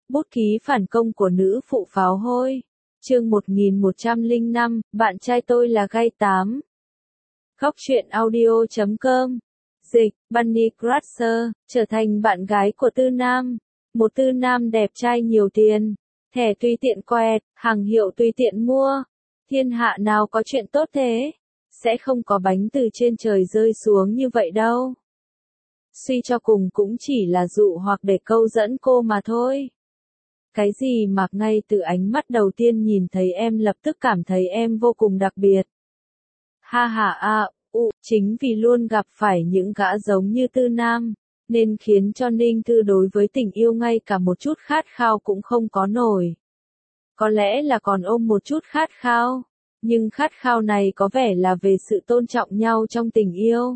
Bút ký phản công của nữ phụ pháo hôi. Chương 1105, bạn trai tôi là gay 8. Góc truyện audio.com. Dịch, Bunny Crusher, trở thành bạn gái của Tư Nam. Một Tư Nam đẹp trai nhiều tiền. Thẻ tùy tiện quẹt, hàng hiệu tùy tiện mua. Thiên hạ nào có chuyện tốt thế? Sẽ không có bánh từ trên trời rơi xuống như vậy đâu. Suy cho cùng cũng chỉ là dụ hoặc để câu dẫn cô mà thôi. Cái gì mà ngay từ ánh mắt đầu tiên nhìn thấy em lập tức cảm thấy em vô cùng đặc biệt. Ha ha a, chính vì luôn gặp phải những gã giống như Tư Nam, nên khiến cho Ninh Thư đối với tình yêu ngay cả một chút khát khao cũng không có nổi. Có lẽ là còn ôm một chút khát khao, nhưng khát khao này có vẻ là về sự tôn trọng nhau trong tình yêu.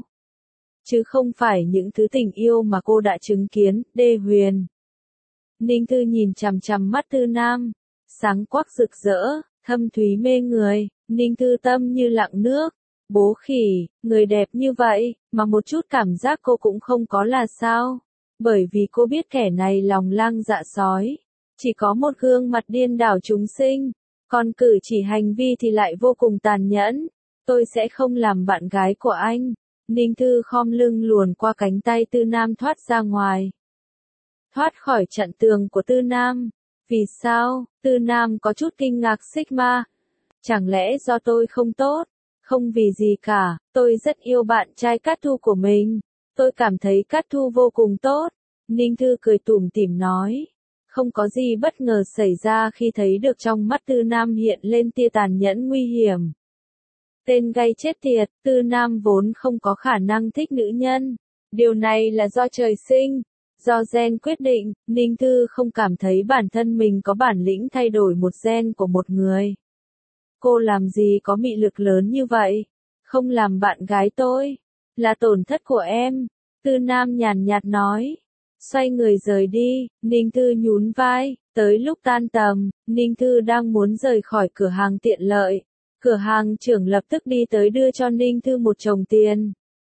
Chứ không phải những thứ tình yêu mà cô đã chứng kiến, Đê Huyền. Ninh Thư nhìn chằm chằm mắt Tư Nam, sáng quắc rực rỡ, thâm thúy mê người, Ninh Thư tâm như lặng nước. Bố khỉ, người đẹp như vậy, mà một chút cảm giác cô cũng không có là sao? Bởi vì cô biết kẻ này lòng lang dạ sói, chỉ có một gương mặt điên đảo chúng sinh, còn cử chỉ hành vi thì lại vô cùng tàn nhẫn. Tôi sẽ không làm bạn gái của anh. Ninh Thư khom lưng luồn qua cánh tay Tư Nam thoát ra ngoài. Thoát khỏi chặn tường của Tư Nam. Vì sao? Tư Nam có chút kinh ngạc Sigma. Chẳng lẽ do tôi không tốt? Không vì gì cả, tôi rất yêu bạn trai Cát Thu của mình. Tôi cảm thấy Cát Thu vô cùng tốt. Ninh Thư cười tủm tỉm nói. Không có gì bất ngờ xảy ra khi thấy được trong mắt Tư Nam hiện lên tia tàn nhẫn nguy hiểm. Tên gay chết tiệt, Tư Nam vốn không có khả năng thích nữ nhân. Điều này là do trời sinh, do gen quyết định. Ninh Thư không cảm thấy bản thân mình có bản lĩnh thay đổi một gen của một người. Cô làm gì có mị lực lớn như vậy? Không làm bạn gái tôi, là tổn thất của em. Tư Nam nhàn nhạt nói. Xoay người rời đi, Ninh Thư nhún vai. Tới lúc tan tầm, Ninh Thư đang muốn rời khỏi cửa hàng tiện lợi. Cửa hàng trưởng lập tức đi tới đưa cho Ninh Thư một chồng tiền.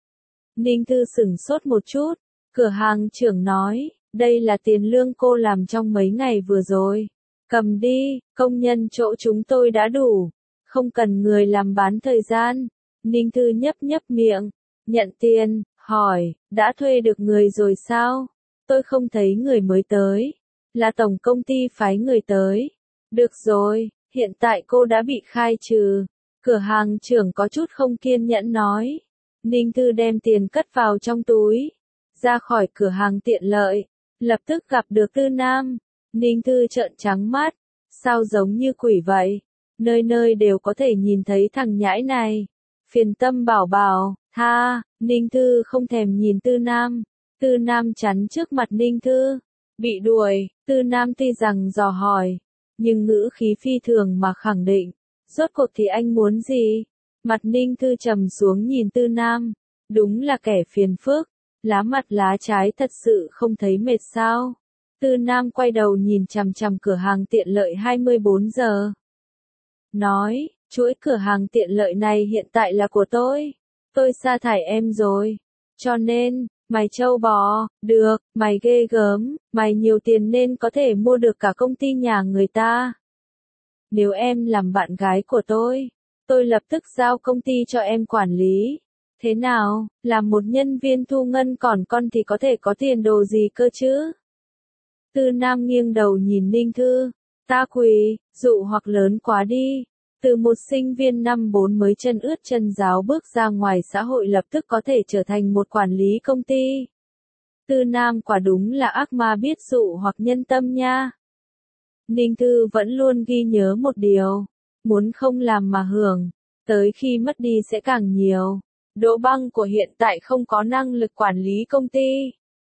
Ninh Thư sửng sốt một chút. Cửa hàng trưởng nói, đây là tiền lương cô làm trong mấy ngày vừa rồi. Cầm đi, công nhân chỗ chúng tôi đã đủ. Không cần người làm bán thời gian. Ninh Thư nhấp nhấp miệng, nhận tiền, hỏi, đã thuê được người rồi sao? Tôi không thấy người mới tới. Là tổng công ty phái người tới. Được rồi, hiện tại cô đã bị khai trừ. Cửa hàng trưởng có chút không kiên nhẫn nói. Ninh Thư đem tiền cất vào trong túi. Ra khỏi cửa hàng tiện lợi. Lập tức gặp được Tư Nam. Ninh Thư trợn trắng mắt. Sao giống như quỷ vậy? Nơi nơi đều có thể nhìn thấy thằng nhãi này. Phiền tâm bảo bảo, tha, Ninh Thư không thèm nhìn Tư Nam. Tư Nam chắn trước mặt Ninh Thư. Bị đuổi, Tư Nam tuy rằng dò hỏi, nhưng ngữ khí phi thường mà khẳng định. Rốt cuộc thì anh muốn gì? Mặt Ninh Thư trầm xuống nhìn Tư Nam. Đúng là kẻ phiền phức. Lá mặt lá trái thật sự không thấy mệt sao? Tư Nam quay đầu nhìn chằm chằm cửa hàng tiện lợi 24 giờ. Nói, chuỗi cửa hàng tiện lợi này hiện tại là của tôi. Tôi sa thải em rồi. Cho nên, mày trâu bò, được, mày ghê gớm, mày nhiều tiền nên có thể mua được cả công ty nhà người ta. Nếu em làm bạn gái của tôi lập tức giao công ty cho em quản lý. Thế nào, làm một nhân viên thu ngân còn con thì có thể có tiền đồ gì cơ chứ? Tư Nam nghiêng đầu nhìn Ninh Thư. Ta quỳ, dụ hoặc lớn quá đi. Từ một sinh viên năm 4 mới chân ướt chân ráo bước ra ngoài xã hội lập tức có thể trở thành một quản lý công ty. Tư Nam quả đúng là ác ma biết dụ hoặc nhân tâm nha. Ninh Thư vẫn luôn ghi nhớ một điều. Muốn không làm mà hưởng. Tới khi mất đi sẽ càng nhiều. Đỗ Băng của hiện tại không có năng lực quản lý công ty.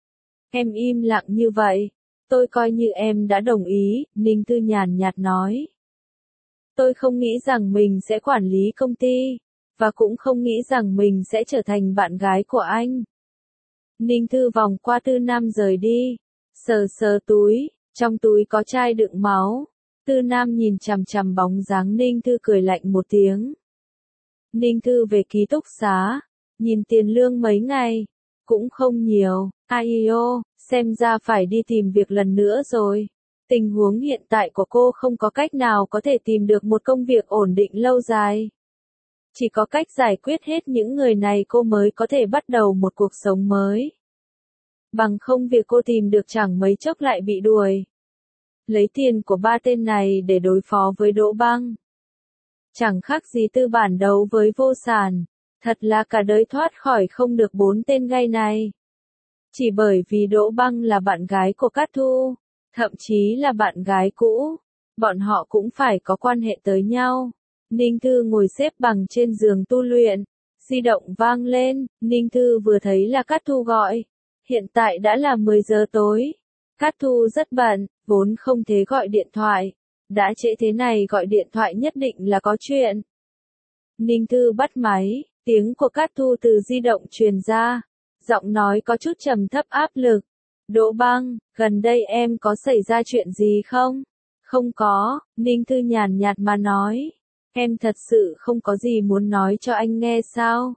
Em im lặng như vậy. Tôi coi như em đã đồng ý, Ninh Thư nhàn nhạt nói. Tôi không nghĩ rằng mình sẽ quản lý công ty, và cũng không nghĩ rằng mình sẽ trở thành bạn gái của anh. Ninh Thư vòng qua Tư Nam rời đi, sờ sờ túi, trong túi có chai đựng máu. Tư Nam nhìn chằm chằm bóng dáng Ninh Thư cười lạnh một tiếng. Ninh Thư về ký túc xá, nhìn tiền lương mấy ngày, cũng không nhiều. Ai io, xem ra phải đi tìm việc lần nữa rồi. Tình huống hiện tại của cô không có cách nào có thể tìm được một công việc ổn định lâu dài. Chỉ có cách giải quyết hết những người này cô mới có thể bắt đầu một cuộc sống mới. Bằng không việc cô tìm được chẳng mấy chốc lại bị đuổi. Lấy tiền của ba tên này để đối phó với Đỗ Băng. Chẳng khác gì tư bản đấu với vô sản. Thật là cả đời thoát khỏi không được bốn tên gay này. Chỉ bởi vì Đỗ Băng là bạn gái của Cát Thu, thậm chí là bạn gái cũ, bọn họ cũng phải có quan hệ tới nhau. Ninh Thư ngồi xếp bằng trên giường tu luyện, di động vang lên, Ninh Thư vừa thấy là Cát Thu gọi. Hiện tại đã là 10 giờ tối. Cát Thu rất bận, vốn không thể gọi điện thoại. Đã trễ thế này gọi điện thoại nhất định là có chuyện. Ninh Thư bắt máy, tiếng của Cát Thu từ di động truyền ra. Giọng nói có chút trầm thấp áp lực. Đỗ Băng, gần đây em có xảy ra chuyện gì không? Không có, Ninh Thư nhàn nhạt mà nói. Em thật sự không có gì muốn nói cho anh nghe sao?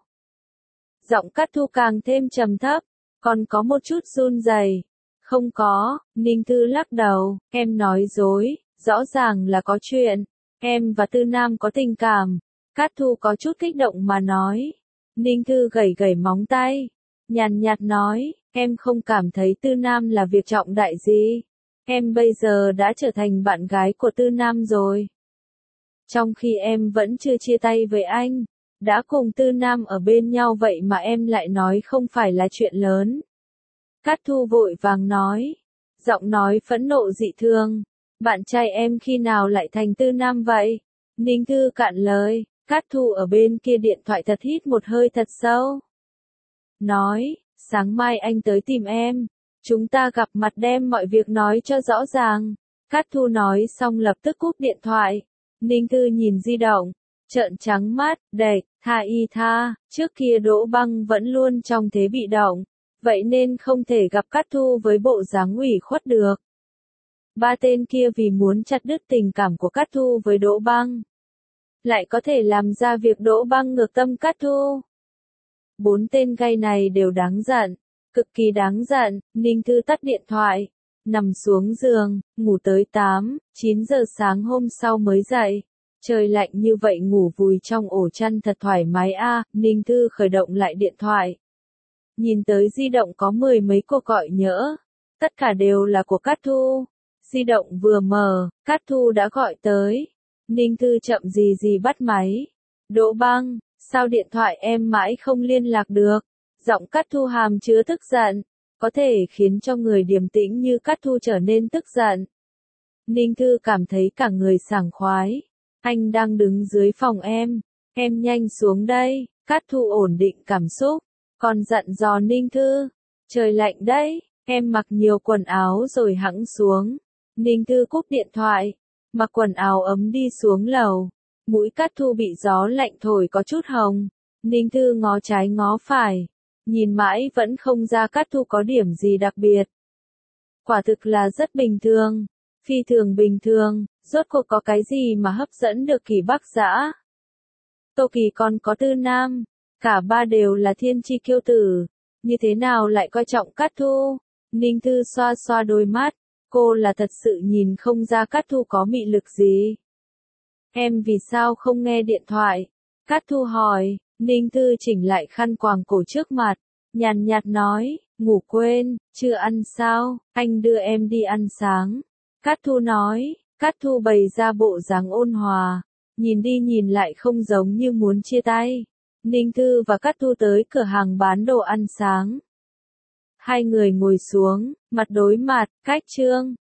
Giọng Cát Thu càng thêm trầm thấp, còn có một chút run rẩy. Không có, Ninh Thư lắc đầu, em nói dối, rõ ràng là có chuyện. Em và Tư Nam có tình cảm. Cát Thu có chút kích động mà nói. Ninh Thư gẩy gẩy móng tay, nhàn nhạt nói, em không cảm thấy Tư Nam là việc trọng đại gì. Em bây giờ đã trở thành bạn gái của Tư Nam rồi. Trong khi em vẫn chưa chia tay với anh, đã cùng Tư Nam ở bên nhau vậy mà em lại nói không phải là chuyện lớn. Cát Thu vội vàng nói, giọng nói phẫn nộ dị thường. Bạn trai em khi nào lại thành Tư Nam vậy? Ninh Thư cạn lời, Cát Thu ở bên kia điện thoại thật hít một hơi thật sâu. Nói, sáng mai anh tới tìm em. Chúng ta gặp mặt đem mọi việc nói cho rõ ràng. Cát Thu nói xong lập tức cúp điện thoại. Ninh Thư nhìn di động, trợn trắng mắt, đệt, tha, trước kia Đỗ Băng vẫn luôn trong thế bị động, vậy nên không thể gặp Cát Thu với bộ dáng ủy khuất được. Ba tên kia vì muốn chặt đứt tình cảm của Cát Thu với Đỗ Băng, lại có thể làm ra việc Đỗ Băng ngược tâm Cát Thu. Bốn tên gay này đều đáng giận, cực kỳ đáng giận. Ninh Thư tắt điện thoại, nằm xuống giường, ngủ tới 8-9 giờ sáng hôm sau mới dậy. Trời lạnh như vậy ngủ vùi trong ổ chăn thật thoải mái a. Ninh Thư khởi động lại điện thoại. Nhìn tới di động có 10 mấy cuộc gọi nhỡ. Tất cả đều là của Cát Thu. Di động vừa mở, Cát Thu đã gọi tới. Ninh Thư chậm gì gì bắt máy. Đỗ Băng, sao điện thoại em mãi không liên lạc được? Giọng Cát Thu hàm chứa tức giận, có thể khiến cho người điềm tĩnh như Cát Thu trở nên tức giận. Ninh Thư cảm thấy cả người sảng khoái. Anh đang đứng dưới phòng em nhanh xuống đây. Cát Thu ổn định cảm xúc, còn dặn dò Ninh Thư, trời lạnh đấy, em mặc nhiều quần áo rồi hẵng xuống. Ninh Thư cúp điện thoại, mặc quần áo ấm đi xuống lầu. Mũi Cát Thu bị gió lạnh thổi có chút hồng. Ninh Thư ngó trái ngó phải, nhìn mãi vẫn không ra Cát Thu có điểm gì đặc biệt. Quả thực là rất bình thường, phi thường bình thường, rốt cuộc có cái gì mà hấp dẫn được Kỳ Bắc Dã. Tô Kỳ còn có Tư Nam, cả ba đều là thiên chi kiêu tử, như thế nào lại coi trọng Cát Thu? Ninh Thư xoa xoa đôi mắt, cô là thật sự nhìn không ra Cát Thu có mị lực gì. Em vì sao không nghe điện thoại? Cát Thu hỏi. Ninh Thư chỉnh lại khăn quàng cổ trước mặt, nhàn nhạt nói, ngủ quên, chưa ăn sao, anh đưa em đi ăn sáng. Cát Thu nói. Cát Thu bày ra bộ dáng ôn hòa, nhìn đi nhìn lại không giống như muốn chia tay. Ninh Thư và Cát Thu tới cửa hàng bán đồ ăn sáng. Hai người ngồi xuống, mặt đối mặt, cách trương,